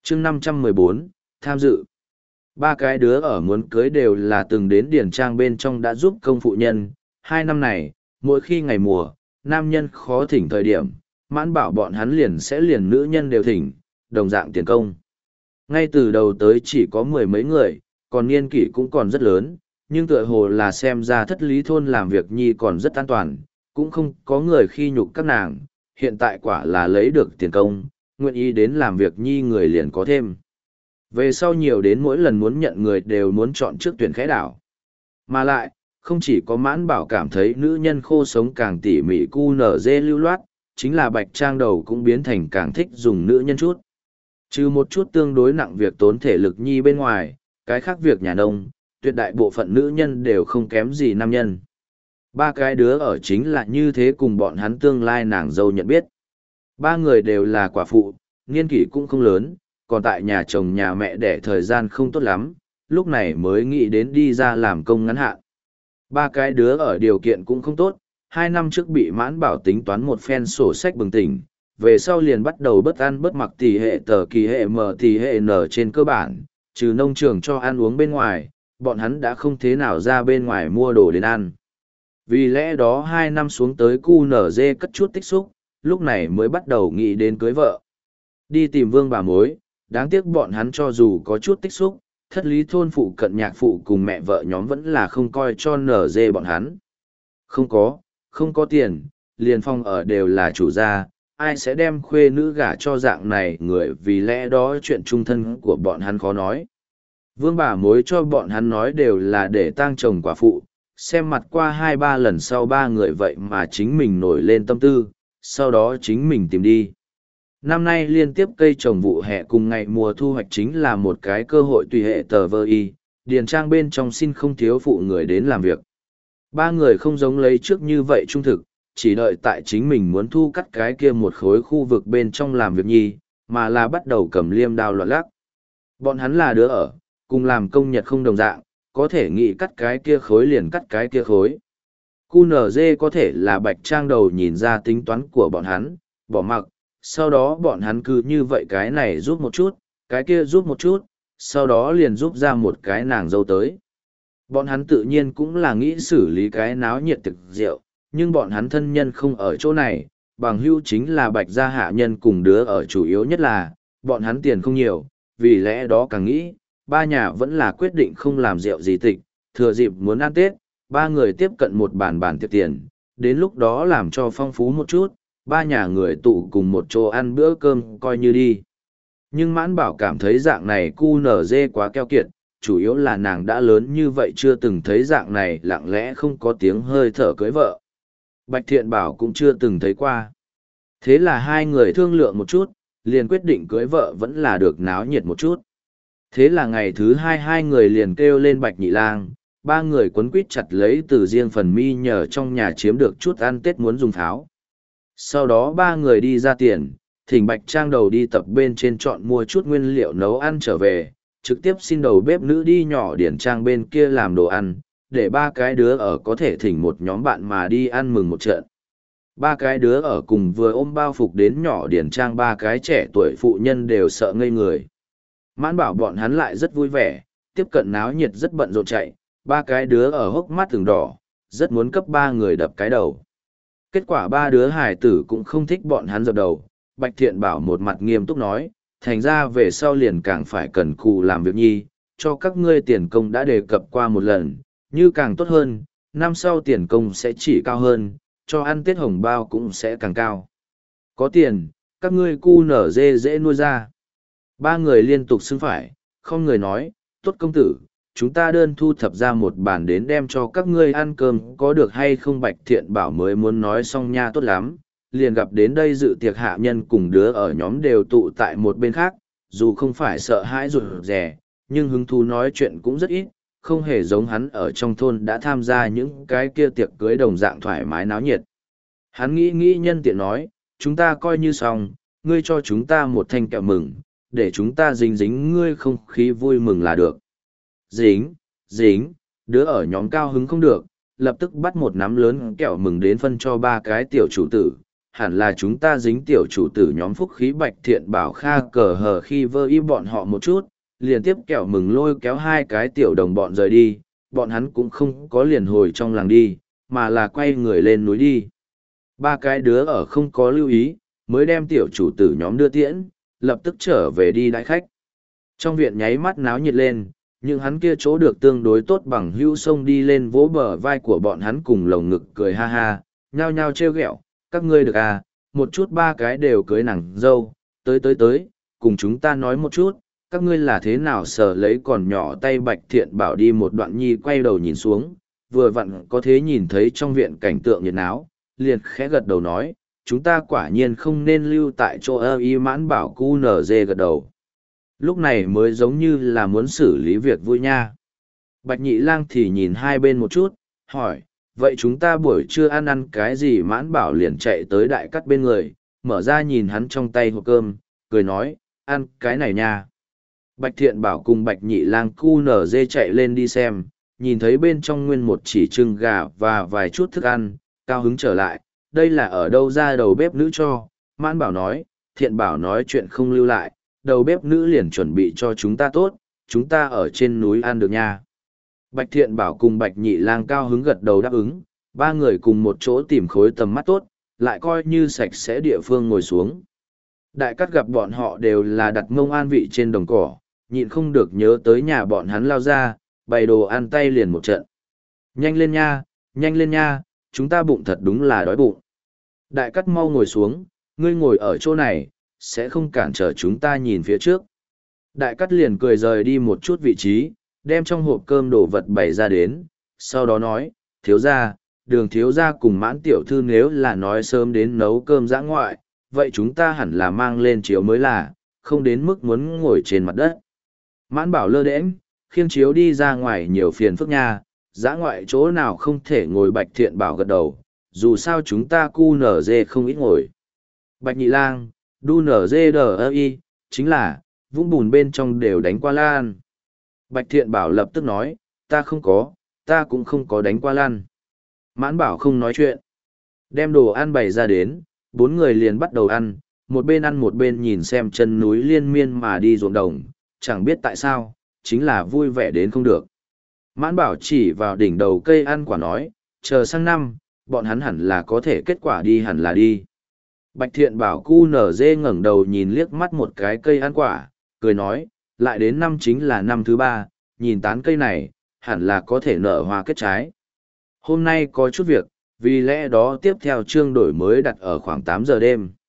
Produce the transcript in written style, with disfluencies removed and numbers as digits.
chương 514, tham dự. Ba cái đứa ở muốn cưới đều là từng đến điển trang bên trong đã giúp công phụ nhân. 2 năm này, mỗi khi ngày mùa, nam nhân khó thỉnh thời điểm, Mãn Bảo bọn hắn liền nữ nhân đều thỉnh, đồng dạng tiền công. Ngay từ đầu tới chỉ có 10 mấy người, còn niên kỷ cũng còn rất lớn, nhưng tựa hồ là xem ra thất lý thôn làm việc nhi còn rất an toàn, cũng không có người khi nhục các nàng, hiện tại quả là lấy được tiền công, nguyện ý đến làm việc nhi người liền có thêm. Về sau nhiều đến mỗi lần muốn nhận người đều muốn chọn trước tuyển khẽ đảo. Mà lại, không chỉ có Mãn Bảo cảm thấy nữ nhân khô sống càng tỉ mỉ cu nở dê lưu loát, chính là Bạch Trang đầu cũng biến thành càng thích dùng nữ nhân chút. Trừ một chút tương đối nặng việc tốn thể lực nhi bên ngoài, cái khác việc nhà nông, tuyệt đại bộ phận nữ nhân đều không kém gì nam nhân. Ba cái đứa ở chính là như thế cùng bọn hắn tương lai nàng dâu nhận biết. Ba người đều là quả phụ, niên kỷ cũng không lớn, còn tại nhà chồng nhà mẹ đẻ thời gian không tốt lắm, lúc này mới nghĩ đến đi ra làm công ngắn hạn. Ba cái đứa ở điều kiện cũng không tốt, 2 năm trước bị Mãn Bảo tính toán một phen sổ sách bừng tỉnh, về sau liền bắt đầu bất ăn bất mặc tỷ hệ tờ kỳ hệ m tỷ hệ n trên cơ bản, trừ nông trường cho ăn uống bên ngoài, bọn hắn đã không thế nào ra bên ngoài mua đồ đến ăn. Vì lẽ đó 2 năm xuống tới QNZ cất chút tích xúc, lúc này mới bắt đầu nghĩ đến cưới vợ. Đi tìm vương bà mối, đáng tiếc bọn hắn cho dù có chút tích xúc, thất lý thôn phụ cận nhạc phụ cùng mẹ vợ nhóm vẫn là không coi cho NG bọn hắn. Không có tiền, liền phòng ở đều là chủ gia, ai sẽ đem khuê nữ gả cho dạng này người, vì lẽ đó chuyện trung thân của bọn hắn khó nói. Vương bà mối cho bọn hắn nói đều là để tang chồng quả phụ, xem mặt qua 2-3 lần sau ba người vậy mà chính mình nổi lên tâm tư, sau đó chính mình tìm đi. Năm nay liên tiếp cây trồng vụ hè cùng ngày mùa thu hoạch chính là một cái cơ hội tùy hệ tờ vơ y, điền trang bên trong xin không thiếu phụ người đến làm việc. Ba người không giống lấy trước như vậy trung thực, chỉ đợi tại chính mình muốn thu cắt cái kia một khối khu vực bên trong làm việc nhi, mà là bắt đầu cầm liêm đao loạn lắc. Bọn hắn là đứa ở, cùng làm công nhật không đồng dạng, có thể nghĩ cắt cái kia khối liền cắt cái kia khối. QNZ có thể là Bạch Trang đầu nhìn ra tính toán của bọn hắn, bỏ mặc, sau đó bọn hắn cứ như vậy cái này giúp một chút, cái kia giúp một chút, sau đó liền giúp ra một cái nàng dâu tới. Bọn hắn tự nhiên cũng là nghĩ xử lý cái náo nhiệt thực rượu, nhưng bọn hắn thân nhân không ở chỗ này, bằng hữu chính là Bạch gia hạ nhân cùng đứa ở, chủ yếu nhất là, bọn hắn tiền không nhiều, vì lẽ đó càng nghĩ, ba nhà vẫn là quyết định không làm rượu gì tịch, thừa dịp muốn ăn Tết, ba người tiếp cận một bàn tiệc tiền, đến lúc đó làm cho phong phú một chút, ba nhà người tụ cùng một chỗ ăn bữa cơm coi như đi. Nhưng Mãn Bảo cảm thấy dạng này QNZ quá keo kiệt, chủ yếu là nàng đã lớn như vậy chưa từng thấy dạng này lặng lẽ không có tiếng hơi thở cưới vợ. Bạch Thiện Bảo cũng chưa từng thấy qua. Thế là hai người thương lượng một chút, liền quyết định cưới vợ vẫn là được náo nhiệt một chút. Thế là ngày thứ hai người liền kêu lên Bạch Nhị Lang, ba người quấn quýt chặt lấy từ riêng phần mi nhờ trong nhà chiếm được chút ăn Tết muốn dùng tháo. Sau đó ba người đi ra tiền, thỉnh Bạch Trang đầu đi tập bên trên chọn mua chút nguyên liệu nấu ăn trở về, trực tiếp xin đầu bếp nữ đi nhỏ điển trang bên kia làm đồ ăn, để ba cái đứa ở có thể thỉnh một nhóm bạn mà đi ăn mừng một trận. Ba cái đứa ở cùng vừa ôm bao phục đến nhỏ điển trang, ba cái trẻ tuổi phụ nhân đều sợ ngây người. Mãn Bảo bọn hắn lại rất vui vẻ, tiếp cận náo nhiệt rất bận rộn chạy, ba cái đứa ở hốc mắt từng đỏ, rất muốn cấp ba người đập cái đầu. Kết quả ba đứa hải tử cũng không thích bọn hắn dập đầu, Bạch Thiện Bảo một mặt nghiêm túc nói, thành ra về sau liền càng phải cần cù làm việc nhi, cho các ngươi tiền công đã đề cập qua một lần, như càng tốt hơn, năm sau tiền công sẽ chỉ cao hơn, cho ăn Tết hồng bao cũng sẽ càng cao. Có tiền, các ngươi cu nở dê nuôi ra. Ba người liên tục xưng phải, không người nói, tốt công tử, chúng ta đơn thu thập ra một bàn đến đem cho các ngươi ăn cơm, có được hay không? Bạch Thiện Bảo mới muốn nói xong nha, tốt lắm, liền gặp đến đây dự tiệc hạ nhân cùng đứa ở nhóm đều tụ tại một bên khác, dù không phải sợ hãi rụt rè, nhưng hứng thú nói chuyện cũng rất ít, không hề giống hắn ở trong thôn đã tham gia những cái kia tiệc cưới đồng dạng thoải mái náo nhiệt. Hắn nghĩ nhân tiện nói, chúng ta coi như xong, ngươi cho chúng ta một thanh kẹo mừng, để chúng ta dính ngươi không khí vui mừng là được. Dính, đứa ở nhóm cao hứng không được, lập tức bắt một nắm lớn kẹo mừng đến phân cho ba cái tiểu chủ tử, hẳn là chúng ta dính tiểu chủ tử nhóm phúc khí Bạch Thiện Bảo Kha cờ hờ khi vơ y bọn họ một chút, liền tiếp kẹo mừng lôi kéo hai cái tiểu đồng bọn rời đi, bọn hắn cũng không có liền hồi trong làng đi, mà là quay người lên núi đi. Ba cái đứa ở không có lưu ý, mới đem tiểu chủ tử nhóm đưa tiễn, lập tức trở về đi đãi khách. Trong viện nháy mắt náo nhiệt lên, nhưng hắn kia chỗ được tương đối tốt bằng hữu sông đi lên vỗ bờ vai của bọn hắn cùng lồng ngực cười ha ha, nhao nhao trêu ghẹo, các ngươi được à, một chút ba cái đều cưới nàng dâu, tới, cùng chúng ta nói một chút, các ngươi là thế nào sờ lấy còn nhỏ tay Bạch Thiện Bảo đi một đoạn nhi quay đầu nhìn xuống, vừa vặn có thế nhìn thấy trong viện cảnh tượng nhiệt náo, liền khẽ gật đầu nói, chúng ta quả nhiên không nên lưu tại chỗ ơ y Mãn Bảo cu nở dê gật đầu. Lúc này mới giống như là muốn xử lý việc vui nha. Bạch Nhị Lang thì nhìn hai bên một chút, hỏi, vậy chúng ta buổi trưa ăn cái gì? Mãn Bảo liền chạy tới Đại Cắt bên người, mở ra nhìn hắn trong tay hộp cơm, cười nói, ăn cái này nha. Bạch Thiện Bảo cùng Bạch Nhị Lang cu nở dê chạy lên đi xem, nhìn thấy bên trong nguyên một chỉ trưng gà và vài chút thức ăn, cao hứng trở lại, đây là ở đâu ra đầu bếp nữ cho? Mãn Bảo nói, Thiện Bảo nói chuyện không lưu lại, đầu bếp nữ liền chuẩn bị cho chúng ta tốt, chúng ta ở trên núi ăn được nha. Bạch Thiện Bảo cùng Bạch Nhị Lang cao hứng gật đầu đáp ứng, ba người cùng một chỗ tìm khối tầm mắt tốt, lại coi như sạch sẽ địa phương ngồi xuống. Đại Cắt gặp bọn họ đều là đặt mông an vị trên đồng cỏ, nhịn không được nhớ tới nhà bọn hắn lao ra, bày đồ ăn tay liền một trận. Nhanh lên nha, chúng ta bụng thật đúng là đói bụng. Đại Cắt mau ngồi xuống, ngươi ngồi ở chỗ này, sẽ không cản trở chúng ta nhìn phía trước. Đại Cắt liền cười rời đi một chút vị trí, đem trong hộp cơm đồ vật bày ra đến, sau đó nói, thiếu gia, Đường thiếu gia cùng Mãn tiểu thư nếu là nói sớm đến nấu cơm dã ngoại, vậy chúng ta hẳn là mang lên chiếu mới là, không đến mức muốn ngồi trên mặt đất. Mãn Bảo lơ đễnh, khiêng chiếu đi ra ngoài nhiều phiền phức nha, dã ngoại chỗ nào không thể ngồi. Bạch Thiện Bảo gật đầu, dù sao chúng ta cu nở dê không ít ngồi. Bạch Nhị Lang, đu nở dê đờ ơ y, chính là, vũng bùn bên trong đều đánh qua lan. Bạch Thiện Bảo lập tức nói, ta cũng không có đánh qua lan. Mãn Bảo không nói chuyện. Đem đồ ăn bày ra đến, bốn người liền bắt đầu ăn một bên nhìn xem chân núi liên miên mà đi ruộng đồng, chẳng biết tại sao, chính là vui vẻ đến không được. Mãn Bảo chỉ vào đỉnh đầu cây ăn quả nói, chờ sang năm, bọn hắn hẳn là có thể kết quả đi hẳn là đi. Bạch Thiện Bảo cu nở dê ngẩng đầu nhìn liếc mắt một cái cây ăn quả, cười nói, lại đến năm chính là năm thứ 3, nhìn tán cây này, hẳn là có thể nở hoa kết trái. Hôm nay có chút việc, vì lẽ đó tiếp theo chương đổi mới đặt ở khoảng 8 giờ đêm.